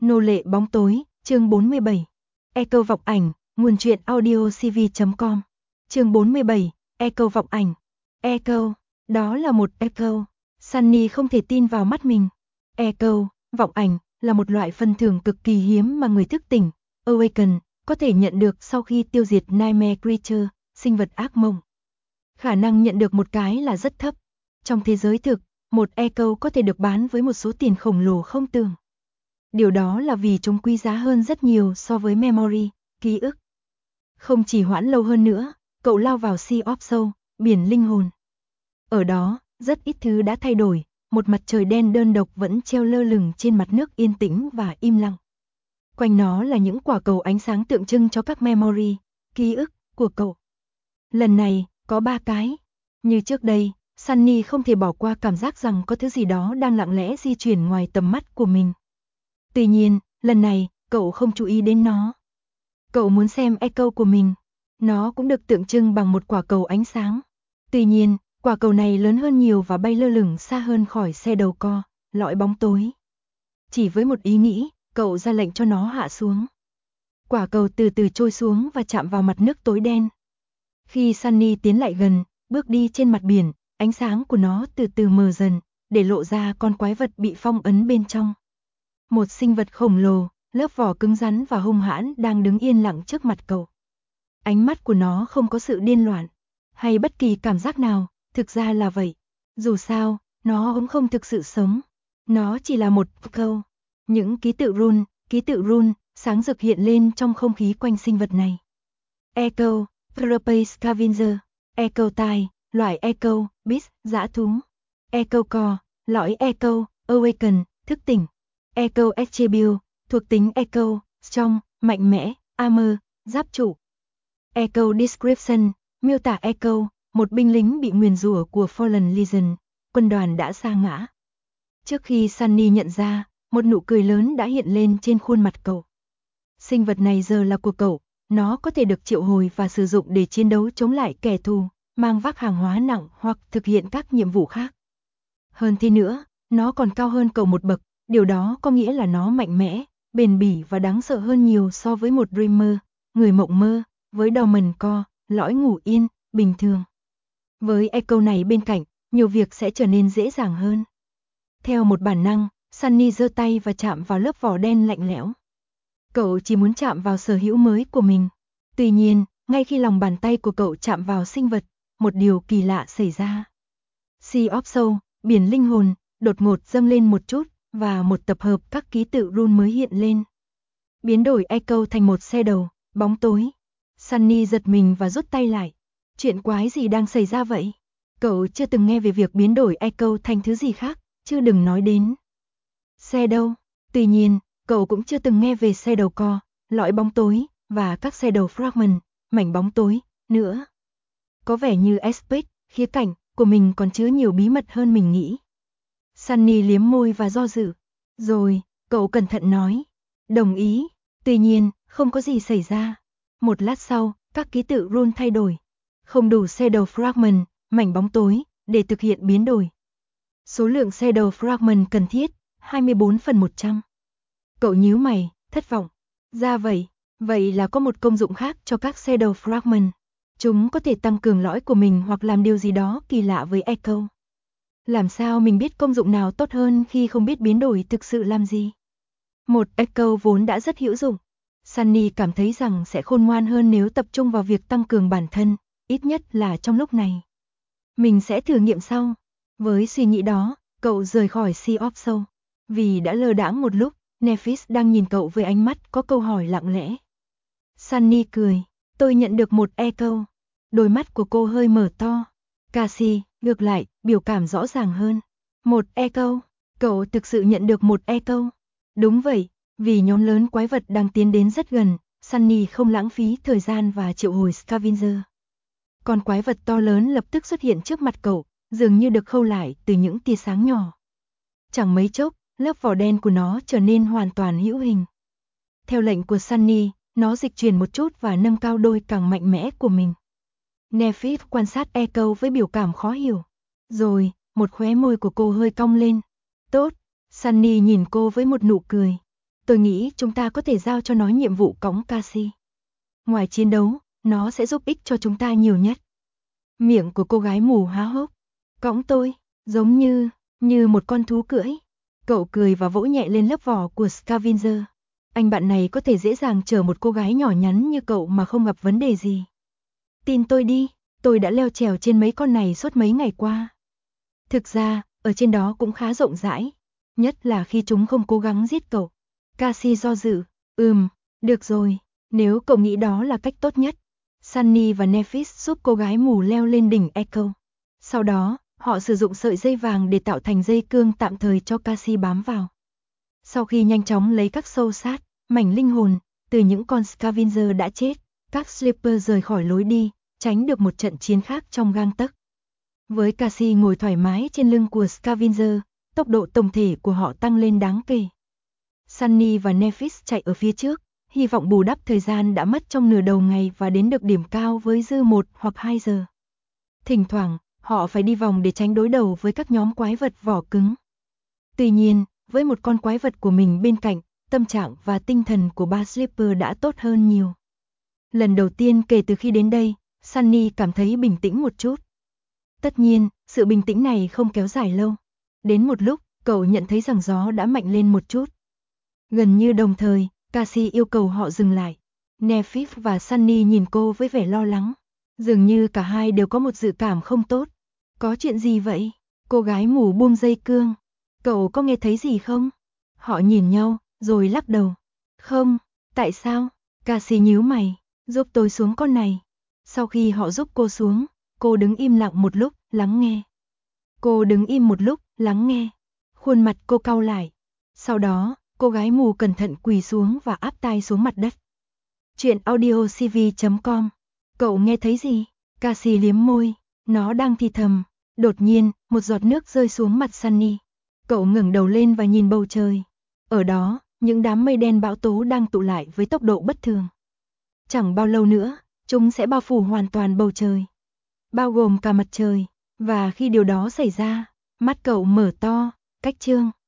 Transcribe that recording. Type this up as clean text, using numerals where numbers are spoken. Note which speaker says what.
Speaker 1: Nô lệ bóng tối, chương 47. Echo vọng ảnh, nguồn truyện audio cv.com. Chương 47, Echo vọng ảnh. Echo, đó là một echo. Sunny không thể tin vào mắt mình. Echo, vọng ảnh, là một loại phân thưởng cực kỳ hiếm mà người thức tỉnh, Awaken, có thể nhận được sau khi tiêu diệt Nightmare Creature, sinh vật ác mộng. Khả năng nhận được một cái là rất thấp. Trong thế giới thực, một echo có thể được bán với một số tiền khổng lồ không tưởng. Điều đó là vì chúng quý giá hơn rất nhiều so với memory, ký ức. Không chỉ hoãn lâu hơn nữa, cậu lao vào Sea of Soul, biển linh hồn. Ở đó, rất ít thứ đã thay đổi, một mặt trời đen đơn độc vẫn treo lơ lửng trên mặt nước yên tĩnh và im lặng. Quanh nó là những quả cầu ánh sáng tượng trưng cho các memory, ký ức của cậu. Lần này, có 3 cái. Như trước đây, Sunny không thể bỏ qua cảm giác rằng có thứ gì đó đang lặng lẽ di chuyển ngoài tầm mắt của mình. Tuy nhiên, lần này, cậu không chú ý đến nó. Cậu muốn xem echo của mình. Nó cũng được tượng trưng bằng một quả cầu ánh sáng. Tuy nhiên, quả cầu này lớn hơn nhiều và bay lơ lửng xa hơn khỏi xe đầu co, lõi bóng tối. Chỉ với một ý nghĩ, cậu ra lệnh cho nó hạ xuống. Quả cầu từ từ trôi xuống và chạm vào mặt nước tối đen. Khi Sunny tiến lại gần, bước đi trên mặt biển, ánh sáng của nó từ từ mờ dần, để lộ ra con quái vật bị phong ấn bên trong. Một sinh vật khổng lồ, lớp vỏ cứng rắn và hung hãn đang đứng yên lặng trước mặt cậu. Ánh mắt của nó không có sự điên loạn, hay bất kỳ cảm giác nào, thực ra là vậy. Dù sao, nó cũng không thực sự sống. Nó chỉ là một câu. Những ký tự rune, sáng rực hiện lên trong không khí quanh sinh vật này. Echo, Propace Scavenger, Echo tai, loại Echo, Beast, dã thú. Echo core, lõi Echo, Awaken, thức tỉnh. Echo Attribute, thuộc tính Echo, Strong, mạnh mẽ, Armor, giáp trụ. Echo Description, miêu tả Echo, một binh lính bị nguyền rủa của Fallen Legion, quân đoàn đã sa ngã. Trước khi Sunny nhận ra, một nụ cười lớn đã hiện lên trên khuôn mặt cậu. Sinh vật này giờ là của cậu, nó có thể được triệu hồi và sử dụng để chiến đấu chống lại kẻ thù, mang vác hàng hóa nặng hoặc thực hiện các nhiệm vụ khác. Hơn thế nữa, nó còn cao hơn cậu một bậc, điều đó có nghĩa là nó mạnh mẽ, bền bỉ và đáng sợ hơn nhiều so với một Dreamer, người mộng mơ, với Dormant Core, lõi ngủ yên, bình thường. Với Echo này bên cạnh, nhiều việc sẽ trở nên dễ dàng hơn. Theo một bản năng, Sunny giơ tay và chạm vào lớp vỏ đen lạnh lẽo. Cậu chỉ muốn chạm vào sở hữu mới của mình. Tuy nhiên, ngay khi lòng bàn tay của cậu chạm vào sinh vật, một điều kỳ lạ xảy ra. Sea of Soul, biển linh hồn, đột ngột dâng lên một chút, và một tập hợp các ký tự rune mới hiện lên. Biến đổi Echo thành một shadow, bóng tối. Sunny giật mình và rút tay lại. Chuyện quái gì đang xảy ra vậy? Cậu chưa từng nghe về việc biến đổi Echo thành thứ gì khác, chứ đừng nói đến shadow. Tuy nhiên, cậu cũng chưa từng nghe về shadow core, lõi bóng tối, và các shadow fragment, mảnh bóng tối, nữa. Có vẻ như aspect, khía cạnh, của mình còn chứa nhiều bí mật hơn mình nghĩ. Sunny liếm môi và do dự. Rồi, cậu cẩn thận nói. Đồng ý. Tuy nhiên, không có gì xảy ra. Một lát sau, các ký tự rune thay đổi. Không đủ shadow fragment, mảnh bóng tối, để thực hiện biến đổi. Số lượng shadow fragment cần thiết, 24/100. Cậu nhíu mày, thất vọng. Ra vậy, vậy là có một công dụng khác cho các shadow fragment. Chúng có thể tăng cường lõi của mình hoặc làm điều gì đó kỳ lạ với Echo. Làm sao mình biết công dụng nào tốt hơn khi không biết biến đổi thực sự làm gì? Một Echo vốn đã rất hữu dụng. Sunny cảm thấy rằng sẽ khôn ngoan hơn nếu tập trung vào việc tăng cường bản thân, ít nhất là trong lúc này. Mình sẽ thử nghiệm sau. Với suy nghĩ đó, cậu rời khỏi Sea of Soul. Vì đã lơ đãng một lúc, Nephis đang nhìn cậu với ánh mắt có câu hỏi lặng lẽ. Sunny cười, tôi nhận được một Echo. Đôi mắt của cô hơi mở to. Cassie, ngược lại, biểu cảm rõ ràng hơn. Một Echo, cậu thực sự nhận được một Echo. Đúng vậy, vì nhóm lớn quái vật đang tiến đến rất gần, Sunny không lãng phí thời gian và triệu hồi Scavenger. Con quái vật to lớn lập tức xuất hiện trước mặt cậu, dường như được khâu lại từ những tia sáng nhỏ. Chẳng mấy chốc, lớp vỏ đen của nó trở nên hoàn toàn hữu hình. Theo lệnh của Sunny, nó dịch chuyển một chút và nâng cao đôi càng mạnh mẽ của mình. Nephis quan sát Echo với biểu cảm khó hiểu. Rồi, một khóe môi của cô hơi cong lên. Tốt, Sunny nhìn cô với một nụ cười. Tôi nghĩ chúng ta có thể giao cho nó nhiệm vụ cõng Cassie. Ngoài chiến đấu, nó sẽ giúp ích cho chúng ta nhiều nhất. Miệng của cô gái mù há hốc. Cõng tôi, giống như một con thú cưỡi. Cậu cười và vỗ nhẹ lên lớp vỏ của Scavenger. Anh bạn này có thể dễ dàng chở một cô gái nhỏ nhắn như cậu mà không gặp vấn đề gì. Tin tôi đi, tôi đã leo trèo trên mấy con này suốt mấy ngày qua. Thực ra, ở trên đó cũng khá rộng rãi, nhất là khi chúng không cố gắng giết cậu. Cassie do dự, được rồi, nếu cậu nghĩ đó là cách tốt nhất. Sunny và Nephis giúp cô gái mù leo lên đỉnh Echo. Sau đó, họ sử dụng sợi dây vàng để tạo thành dây cương tạm thời cho Cassie bám vào. Sau khi nhanh chóng lấy các sâu sát, mảnh linh hồn, từ những con Scavenger đã chết, các Sleeper rời khỏi lối đi, tránh được một trận chiến khác trong gang tấc. Với Cassie ngồi thoải mái trên lưng của Scavenger, tốc độ tổng thể của họ tăng lên đáng kể. Sunny và Nephis chạy ở phía trước, hy vọng bù đắp thời gian đã mất trong nửa đầu ngày và đến được điểm cao với dư 1 hoặc 2 giờ. Thỉnh thoảng, họ phải đi vòng để tránh đối đầu với các nhóm quái vật vỏ cứng. Tuy nhiên, với một con quái vật của mình bên cạnh, tâm trạng và tinh thần của ba Sleeper đã tốt hơn nhiều. Lần đầu tiên kể từ khi đến đây, Sunny cảm thấy bình tĩnh một chút. Tất nhiên, sự bình tĩnh này không kéo dài lâu. Đến một lúc, cậu nhận thấy rằng gió đã mạnh lên một chút. Gần như đồng thời, Cassie yêu cầu họ dừng lại. Nephis và Sunny nhìn cô với vẻ lo lắng. Dường như cả hai đều có một dự cảm không tốt. Có chuyện gì vậy? Cô gái mù buông dây cương. Cậu có nghe thấy gì không? Họ nhìn nhau, rồi lắc đầu. Không, tại sao? Cassie nhíu mày, giúp tôi xuống con này. Sau khi họ giúp cô xuống, cô đứng im lặng một lúc, lắng nghe. Cô đứng im một lúc, lắng nghe. Khuôn mặt cô cau lại. Sau đó, cô gái mù cẩn thận quỳ xuống và áp tai xuống mặt đất. Chuyện audiocv.com. Cậu nghe thấy gì? Cassie liếm môi, nó đang thì thầm. Đột nhiên, một giọt nước rơi xuống mặt Sunny. Cậu ngẩng đầu lên và nhìn bầu trời. Ở đó, những đám mây đen bão tố đang tụ lại với tốc độ bất thường. Chẳng bao lâu nữa, chúng sẽ bao phủ hoàn toàn bầu trời, bao gồm cả mặt trời. Và khi điều đó xảy ra, mắt cậu mở to, cách chương.